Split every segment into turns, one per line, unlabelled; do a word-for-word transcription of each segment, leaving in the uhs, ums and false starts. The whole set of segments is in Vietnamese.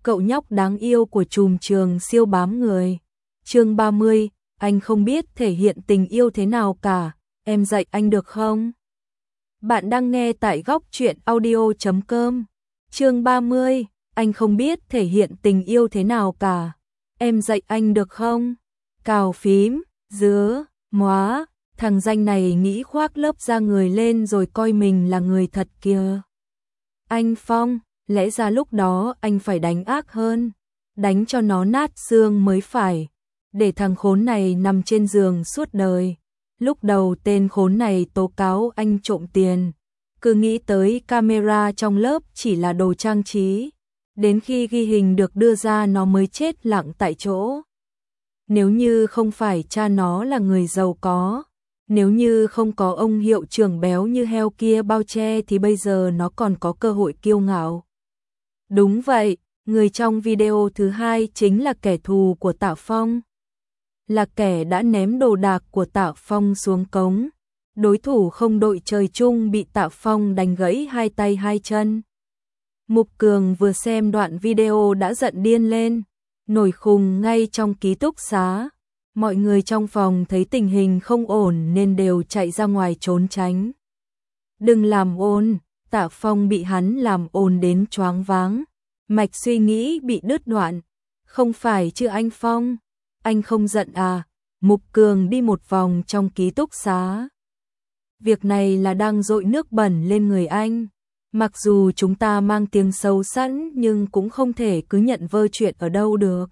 cậu nhóc đáng yêu của trùm trường siêu bám người. Chương ba mươi, anh không biết thể hiện tình yêu thế nào cả, em dạy anh được không? Bạn đang nghe tại góc truyện audio chấm com. Chương ba mươi, anh không biết thể hiện tình yêu thế nào cả, em dạy anh được không? Cào phím, dứa, móa, thằng danh này nghĩ khoác lớp da người lên rồi coi mình là người thật kìa. Anh Phong, lẽ ra lúc đó anh phải đánh ác hơn, đánh cho nó nát xương mới phải, để thằng khốn này nằm trên giường suốt đời. Lúc đầu tên khốn này tố cáo anh trộm tiền, cứ nghĩ tới camera trong lớp chỉ là đồ trang trí, đến khi ghi hình được đưa ra nó mới chết lặng tại chỗ. Nếu như không phải cha nó là người giàu có, nếu như không có ông hiệu trưởng béo như heo kia bao che thì bây giờ nó còn có cơ hội kiêu ngạo. Đúng vậy, người trong video thứ hai chính là kẻ thù của Tạ Phong. Là kẻ đã ném đồ đạc của Tạ Phong xuống cống. Đối thủ không đội trời chung bị Tạ Phong đánh gãy hai tay hai chân. Mục Cường vừa xem đoạn video đã giận điên lên, nổi khùng ngay trong ký túc xá. Mọi người trong phòng thấy tình hình không ổn nên đều chạy ra ngoài trốn tránh. Đừng làm ồn, Tạ Phong bị hắn làm ồn đến choáng váng, mạch suy nghĩ bị đứt đoạn. Không phải chứ anh Phong, anh không giận à? Mục Cường đi một vòng trong ký túc xá. Việc này là đang dội nước bẩn lên người anh. Mặc dù chúng ta mang tiếng xấu sẵn nhưng cũng không thể cứ nhận vơ chuyện ở đâu được.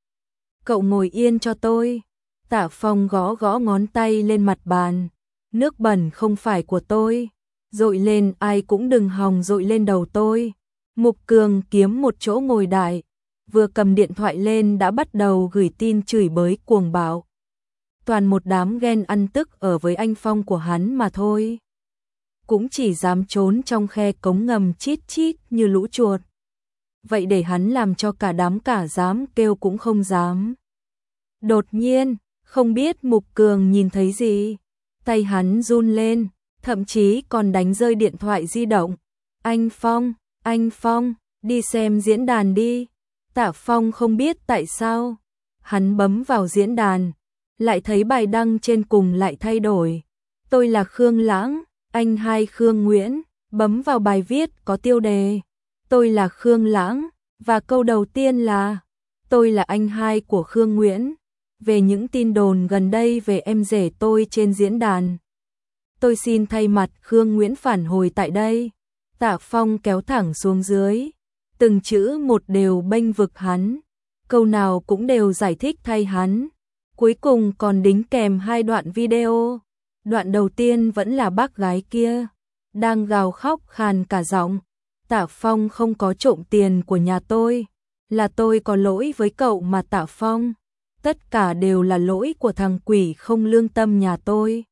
Cậu ngồi yên cho tôi. Tạ Phong gõ gõ ngón tay lên mặt bàn. Nước bẩn không phải của tôi, dội lên ai cũng đừng hòng dội lên đầu tôi. Mục Cường kiếm một chỗ ngồi đại, vừa cầm điện thoại lên đã bắt đầu gửi tin chửi bới cuồng bạo. Toàn một đám ghen ăn tức ở với anh Phong của hắn mà thôi. Cũng chỉ dám trốn trong khe cống ngầm chít chít như lũ chuột. Vậy để hắn làm cho cả đám cả dám kêu cũng không dám. Đột nhiên, không biết Mục Cường nhìn thấy gì, tay hắn run lên, thậm chí còn đánh rơi điện thoại di động. Anh Phong, anh Phong, đi xem diễn đàn đi. Tạ Phong không biết tại sao, hắn bấm vào diễn đàn, lại thấy bài đăng trên cùng lại thay đổi. Tôi là Khương Lãng, anh hai Khương Nguyễn, bấm vào bài viết có tiêu đề. Tôi là Khương Lãng, và câu đầu tiên là tôi là anh hai của Khương Nguyễn. Về những tin đồn gần đây về em rể tôi trên diễn đàn, tôi xin thay mặt Khương Nguyễn phản hồi tại đây. Tạ Phong kéo thẳng xuống dưới, từng chữ một đều bênh vực hắn, câu nào cũng đều giải thích thay hắn. Cuối cùng còn đính kèm hai đoạn video. Đoạn đầu tiên vẫn là bác gái kia, đang gào khóc khàn cả giọng. Tạ Phong không có trộm tiền của nhà tôi, là tôi có lỗi với cậu mà Tạ Phong. Tất cả đều là lỗi của thằng quỷ không lương tâm nhà tôi.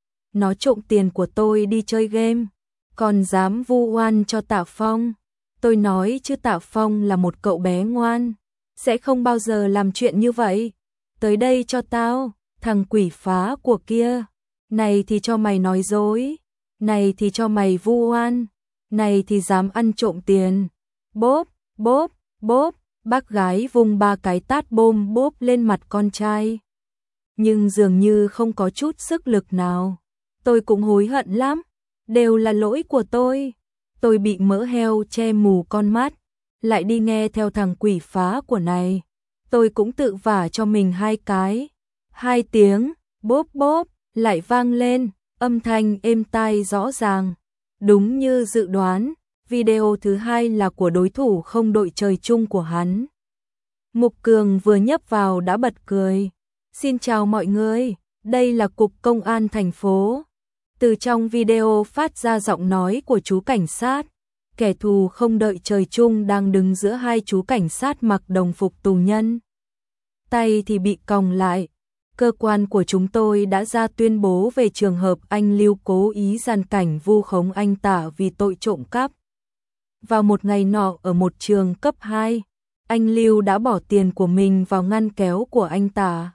Nó trộm tiền của tôi đi chơi game, còn dám vu oan cho Tạ Phong. Tôi nói chứ Tạ Phong là một cậu bé ngoan, sẽ không bao giờ làm chuyện như vậy. Tới đây cho tao, thằng quỷ phá của kia. Này thì cho mày nói dối, này thì cho mày vu oan, này thì dám ăn trộm tiền. Bốp, bốp, bốp, bác gái vung ba cái tát bôm bốp lên mặt con trai. Nhưng dường như không có chút sức lực nào. Tôi cũng hối hận lắm, đều là lỗi của tôi. Tôi bị mỡ heo che mù con mắt, lại đi nghe theo thằng quỷ phá của này. Tôi cũng tự vả cho mình hai cái. Hai tiếng, bốp bốp, lại vang lên, âm thanh êm tai rõ ràng. Đúng như dự đoán, video thứ hai là của đối thủ không đội trời chung của hắn. Mục Cường vừa nhấp vào đã bật cười. Xin chào mọi người, đây là Cục Công an thành phố. Từ trong video phát ra giọng nói của chú cảnh sát. Kẻ thù không đợi trời chung đang đứng giữa hai chú cảnh sát mặc đồng phục tù nhân. Tay thì bị còng lại. Cơ quan của chúng tôi đã ra tuyên bố về trường hợp anh Lưu cố ý gian cảnh vu khống anh Tạ vì tội trộm cắp. Vào một ngày nọ ở một trường cấp hai, anh Lưu đã bỏ tiền của mình vào ngăn kéo của anh Tạ.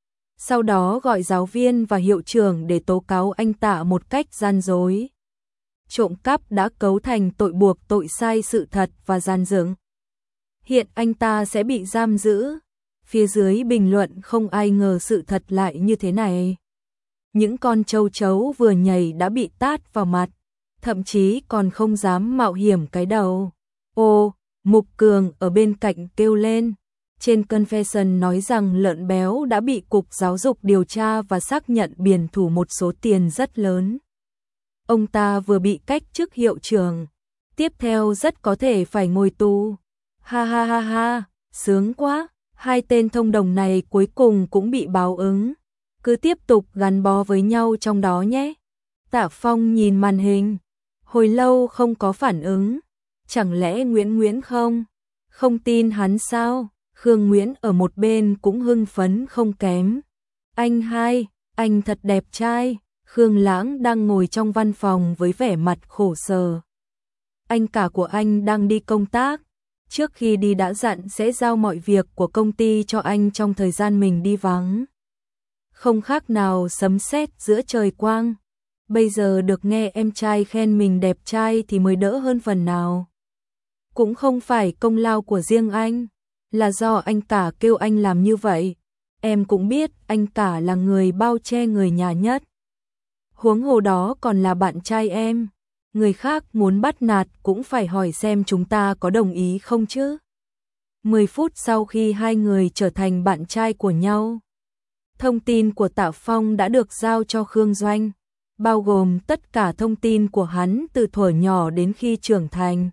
Sau đó gọi giáo viên và hiệu trưởng để tố cáo anh Tạ một cách gian dối. Trộm cắp đã cấu thành tội buộc tội sai sự thật và gian dựng. hiện anh ta sẽ bị giam giữ. Phía dưới bình luận không ai ngờ sự thật lại như thế này. Những con châu chấu vừa nhảy đã bị tát vào mặt, thậm chí còn không dám mạo hiểm cái đầu. Ô, Mục Cường ở bên cạnh kêu lên. Trên confession nói rằng lợn béo đã bị Cục Giáo dục điều tra và xác nhận biển thủ một số tiền rất lớn. Ông ta vừa bị cách chức hiệu trưởng, tiếp theo rất có thể phải ngồi tù. Ha ha ha ha, sướng quá, hai tên thông đồng này cuối cùng cũng bị báo ứng. Cứ tiếp tục gắn bó với nhau trong đó nhé. Tạ Phong nhìn màn hình, hồi lâu không có phản ứng. Chẳng lẽ Nguyễn Nguyễn không? Không tin hắn sao? Khương Nguyễn ở một bên cũng hưng phấn không kém. Anh hai, anh thật đẹp trai. Khương Lãng đang ngồi trong văn phòng với vẻ mặt khổ sở. Anh cả của anh đang đi công tác. Trước khi đi đã dặn sẽ giao mọi việc của công ty cho anh trong thời gian mình đi vắng. Không khác nào sấm sét giữa trời quang. Bây giờ được nghe em trai khen mình đẹp trai thì mới đỡ hơn phần nào. Cũng không phải công lao của riêng anh, là do anh cả kêu anh làm như vậy. Em cũng biết anh cả là người bao che người nhà nhất. Huống hồ đó còn là bạn trai em. Người khác muốn bắt nạt cũng phải hỏi xem chúng ta có đồng ý không chứ. mười phút sau khi hai người trở thành bạn trai của nhau, thông tin của Tạ Phong đã được giao cho Khương Doanh, bao gồm tất cả thông tin của hắn từ thuở nhỏ đến khi trưởng thành.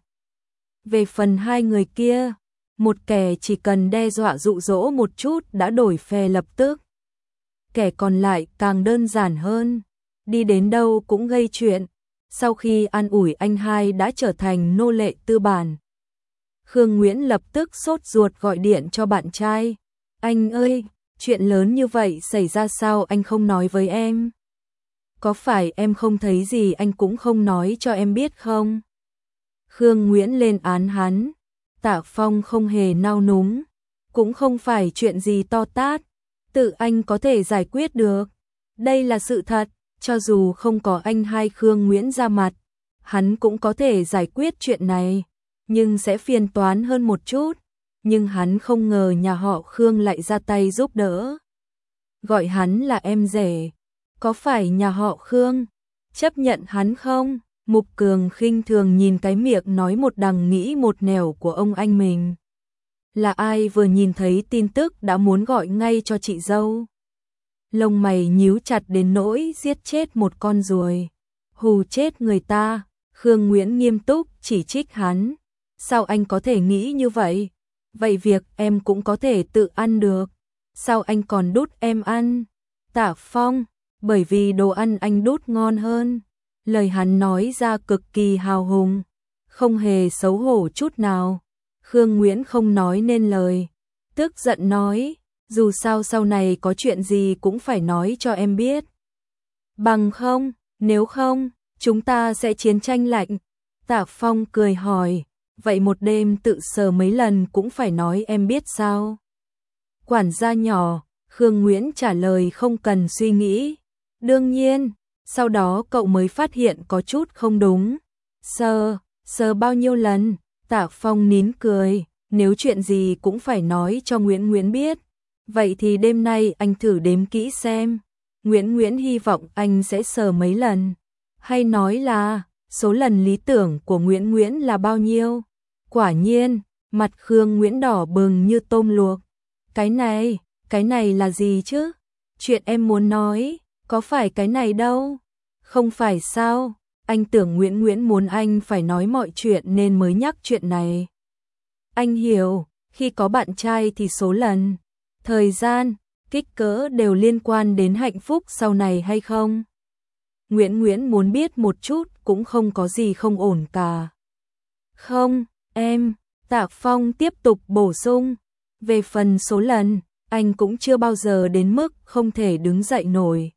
Về phần hai người kia, một kẻ chỉ cần đe dọa dụ dỗ một chút đã đổi phe lập tức. Kẻ còn lại càng đơn giản hơn, đi đến đâu cũng gây chuyện. Sau khi an ủi anh hai đã trở thành nô lệ tư bản, Khương Nguyễn lập tức sốt ruột gọi điện cho bạn trai. Anh ơi, chuyện lớn như vậy xảy ra sao anh không nói với em? Có phải em không thấy gì anh cũng không nói cho em biết không? Khương Nguyễn lên án hắn. Tạ Phong không hề nao núng, cũng không phải chuyện gì to tát, tự anh có thể giải quyết được. Đây là sự thật, cho dù không có anh hai Khương Nguyễn ra mặt, hắn cũng có thể giải quyết chuyện này, nhưng sẽ phiền toán hơn một chút. Nhưng hắn không ngờ nhà họ Khương lại ra tay giúp đỡ. Gọi hắn là em rể, có phải nhà họ Khương chấp nhận hắn không? Mục Cường khinh thường nhìn cái miệng nói một đằng nghĩ một nẻo của ông anh mình. Là ai vừa nhìn thấy tin tức đã muốn gọi ngay cho chị dâu? Lông mày nhíu chặt đến nỗi giết chết một con ruồi, hù chết người ta. Khương Nguyễn nghiêm túc chỉ trích hắn. Sao anh có thể nghĩ như vậy? Vậy việc em cũng có thể tự ăn được. Sao anh còn đút em ăn? Tạ Phong, bởi vì đồ ăn anh đút ngon hơn. Lời hắn nói ra cực kỳ hào hùng, không hề xấu hổ chút nào. Khương Nguyễn không nói nên lời, tức giận nói, dù sao sau này có chuyện gì cũng phải nói cho em biết. Bằng không, nếu không, chúng ta sẽ chiến tranh lạnh. Tạ Phong cười hỏi, vậy một đêm tự sờ mấy lần cũng phải nói em biết sao? Quản gia nhỏ, Khương Nguyễn trả lời không cần suy nghĩ. Đương nhiên. Sau đó cậu mới phát hiện có chút không đúng. Sờ, sờ bao nhiêu lần? Tạ Phong nín cười, nếu chuyện gì cũng phải nói cho Nguyễn Nguyễn biết. Vậy thì đêm nay anh thử đếm kỹ xem. Nguyễn Nguyễn hy vọng anh sẽ sờ mấy lần. Hay nói là, số lần lý tưởng của Nguyễn Nguyễn là bao nhiêu? Quả nhiên, mặt Khương Nguyễn đỏ bừng như tôm luộc. Cái này, cái này là gì chứ? Chuyện em muốn nói, có phải cái này đâu? Không phải sao? Anh tưởng Nguyễn Nguyễn muốn anh phải nói mọi chuyện nên mới nhắc chuyện này. Anh hiểu, khi có bạn trai thì số lần, thời gian, kích cỡ đều liên quan đến hạnh phúc sau này hay không? Nguyễn Nguyễn muốn biết một chút cũng không có gì không ổn cả. Không, em, Tạ Phong tiếp tục bổ sung. Về phần số lần, anh cũng chưa bao giờ đến mức không thể đứng dậy nổi.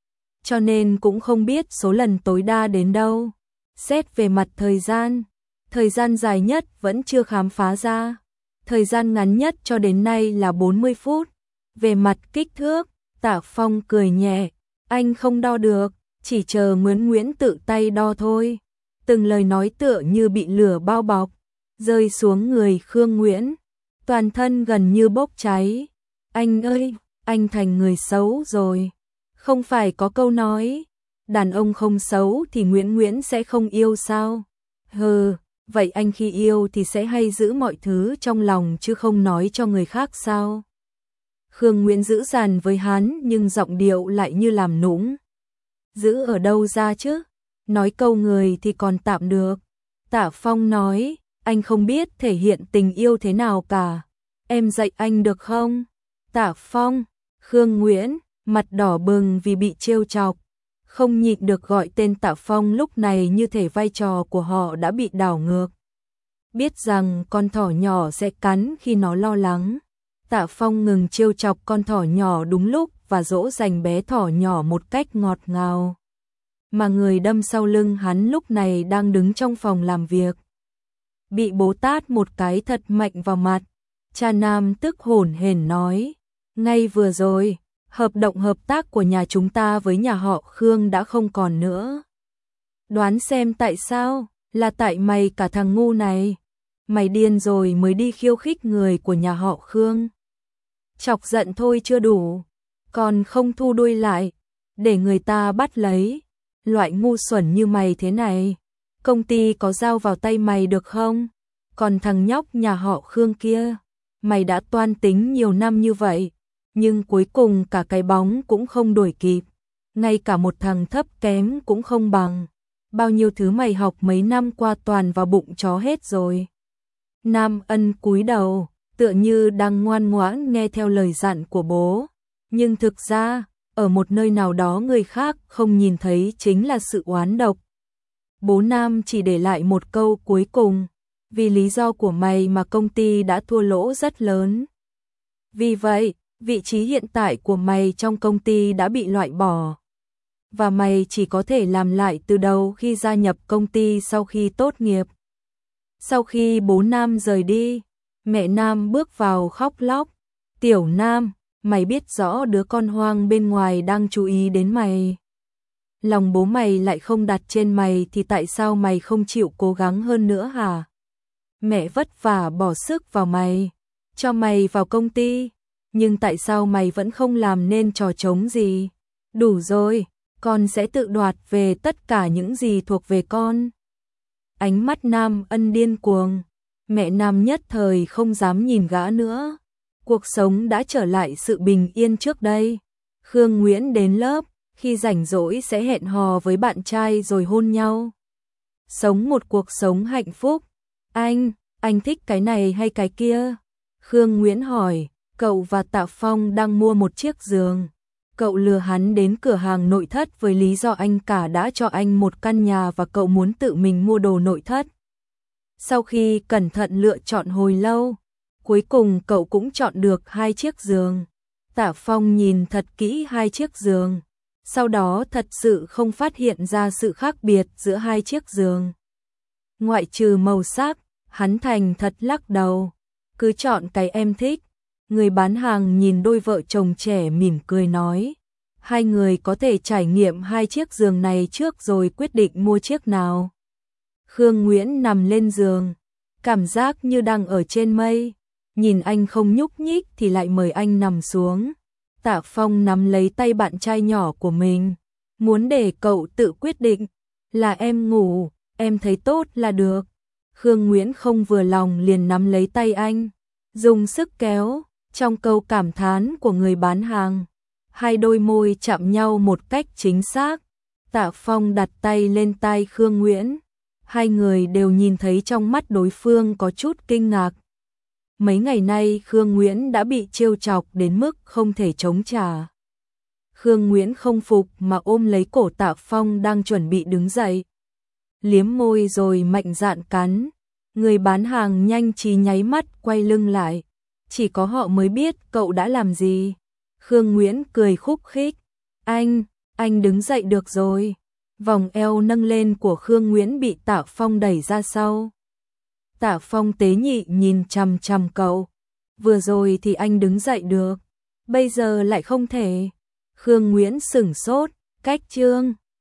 Cho nên cũng không biết số lần tối đa đến đâu. Xét về mặt thời gian, thời gian dài nhất vẫn chưa khám phá ra. Thời gian ngắn nhất cho đến nay là bốn mươi phút. Về mặt kích thước, Tạ Phong cười nhẹ, anh không đo được, chỉ chờ Nguyễn Nguyễn tự tay đo thôi. Từng lời nói tựa như bị lửa bao bọc, rơi xuống người Khương Nguyễn. toàn thân gần như bốc cháy. Anh ơi, anh thành người xấu rồi. Không phải có câu nói, đàn ông không xấu thì Nguyễn Nguyễn sẽ không yêu sao? Hừ, vậy anh khi yêu thì sẽ hay giữ mọi thứ trong lòng chứ không nói cho người khác sao? Khương Nguyễn giữ dằn với hắn nhưng giọng điệu lại như làm nũng. Giữ ở đâu ra chứ? Nói câu người thì còn tạm được. Tạ Phong nói, anh không biết thể hiện tình yêu thế nào cả. Em dạy anh được không? Tạ Phong, Khương Nguyễn, mặt đỏ bừng vì bị trêu chọc. Không nhịn được gọi tên Tạ Phong lúc này như thể vai trò của họ đã bị đảo ngược. Biết rằng con thỏ nhỏ sẽ cắn khi nó lo lắng. Tạ Phong ngừng trêu chọc con thỏ nhỏ đúng lúc và dỗ dành bé thỏ nhỏ một cách ngọt ngào. Mà người đâm sau lưng hắn lúc này đang đứng trong phòng làm việc. Bị bố tát một cái thật mạnh vào mặt. Cha Nam tức hổn hển nói, ngay vừa rồi, hợp đồng hợp tác của nhà chúng ta với nhà họ Khương đã không còn nữa. Đoán xem tại sao, là tại mày cả thằng ngu này. Mày điên rồi mới đi khiêu khích người của nhà họ Khương. Chọc giận thôi chưa đủ, còn không thu đuôi lại, để người ta bắt lấy. Loại ngu xuẩn như mày thế này, công ty có giao vào tay mày được không? Còn thằng nhóc nhà họ Khương kia, mày đã toan tính nhiều năm như vậy, nhưng cuối cùng cả cái bóng cũng không đuổi kịp, ngay cả một thằng thấp kém cũng không bằng. Bao nhiêu thứ mày học mấy năm qua toàn vào bụng chó hết rồi. Nam Ân cúi đầu, tựa như đang ngoan ngoãn nghe theo lời dặn của bố, nhưng thực ra, ở một nơi nào đó người khác không nhìn thấy chính là sự oán độc. Bố Nam chỉ để lại một câu cuối cùng, vì lý do của mày mà công ty đã thua lỗ rất lớn. Vì vậy, vị trí hiện tại của mày trong công ty đã bị loại bỏ. Và mày chỉ có thể làm lại từ đầu khi gia nhập công ty sau khi tốt nghiệp. Sau khi bố Nam rời đi, mẹ Nam bước vào khóc lóc. Tiểu Nam, mày biết rõ đứa con hoang bên ngoài đang chú ý đến mày. Lòng bố mày lại không đặt trên mày thì tại sao mày không chịu cố gắng hơn nữa hả? Mẹ vất vả bỏ sức vào mày, cho mày vào công ty, nhưng tại sao mày vẫn không làm nên trò trống gì? Đủ rồi, con sẽ tự đoạt về tất cả những gì thuộc về con. Ánh mắt Nam Ân điên cuồng, mẹ Nam nhất thời không dám nhìn gã nữa. Cuộc sống đã trở lại sự bình yên trước đây. Khương Nguyễn đến lớp, khi rảnh rỗi sẽ hẹn hò với bạn trai rồi hôn nhau. Sống một cuộc sống hạnh phúc. Anh, anh thích cái này hay cái kia? Khương Nguyễn hỏi, cậu và Tạ Phong đang mua một chiếc giường. Cậu lừa hắn đến cửa hàng nội thất với lý do anh cả đã cho anh một căn nhà và cậu muốn tự mình mua đồ nội thất. Sau khi cẩn thận lựa chọn hồi lâu, cuối cùng cậu cũng chọn được hai chiếc giường. Tạ Phong nhìn thật kỹ hai chiếc giường, sau đó thật sự không phát hiện ra sự khác biệt giữa hai chiếc giường. Ngoại trừ màu sắc, hắn thành thật lắc đầu, cứ chọn cái em thích. Người bán hàng nhìn đôi vợ chồng trẻ mỉm cười nói, hai người có thể trải nghiệm hai chiếc giường này trước rồi quyết định mua chiếc nào. Khương Nguyễn nằm lên giường, cảm giác như đang ở trên mây, nhìn anh không nhúc nhích thì lại mời anh nằm xuống. Tạ Phong nắm lấy tay bạn trai nhỏ của mình, muốn để cậu tự quyết định, là em ngủ, em thấy tốt là được. Khương Nguyễn không vừa lòng liền nắm lấy tay anh, dùng sức kéo. Trong câu cảm thán của người bán hàng, hai đôi môi chạm nhau một cách chính xác. Tạ Phong đặt tay lên tai Khương Nguyễn. Hai người đều nhìn thấy trong mắt đối phương có chút kinh ngạc. Mấy ngày nay Khương Nguyễn đã bị trêu chọc đến mức không thể chống trả. Khương Nguyễn không phục mà ôm lấy cổ Tạ Phong đang chuẩn bị đứng dậy. Liếm môi rồi mạnh dạn cắn. Người bán hàng nhanh trí nháy mắt quay lưng lại. Chỉ có họ mới biết cậu đã làm gì. Khương Nguyễn cười khúc khích. Anh, anh đứng dậy được rồi. Vòng eo nâng lên của Khương Nguyễn bị Tạ Phong đẩy ra sau. Tạ Phong tế nhị nhìn chằm chằm cậu. Vừa rồi thì anh đứng dậy được, bây giờ lại không thể. Khương Nguyễn sửng sốt, cách chương.